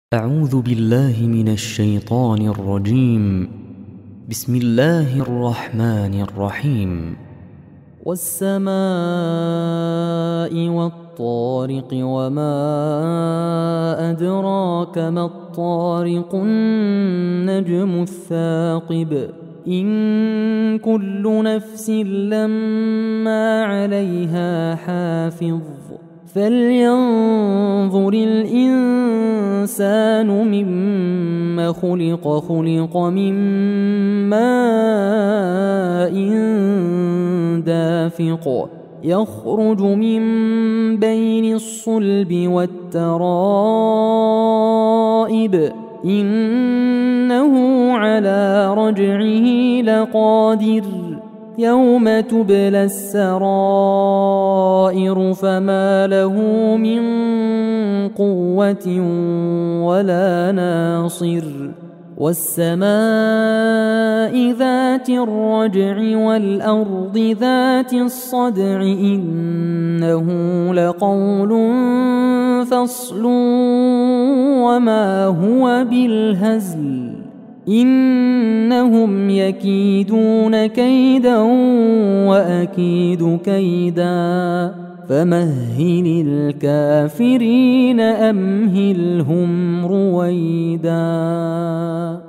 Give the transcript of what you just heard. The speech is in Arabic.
أعوذ بالله من الشيطان الرجيم. بسم الله الرحمن الرحيم. والسماء والطارق وما أدراك ما الطارق النجم الثاقب إن كل نفس لما عليها حافظ فلينظر الإنسان مما خلق من ماء دافق يخرج من بين الصلب والترائب إنه على رجعه لقادر يوم تبلى السرائر فما له من قوة ولا ناصر والسماء ذات الرجع والأرض ذات الصدع إنه لقول فصل وما هو بالهزل إنهم يكيدون كيدا وأكيد كيدا فمهل الكافرين أمهلهم رويدا.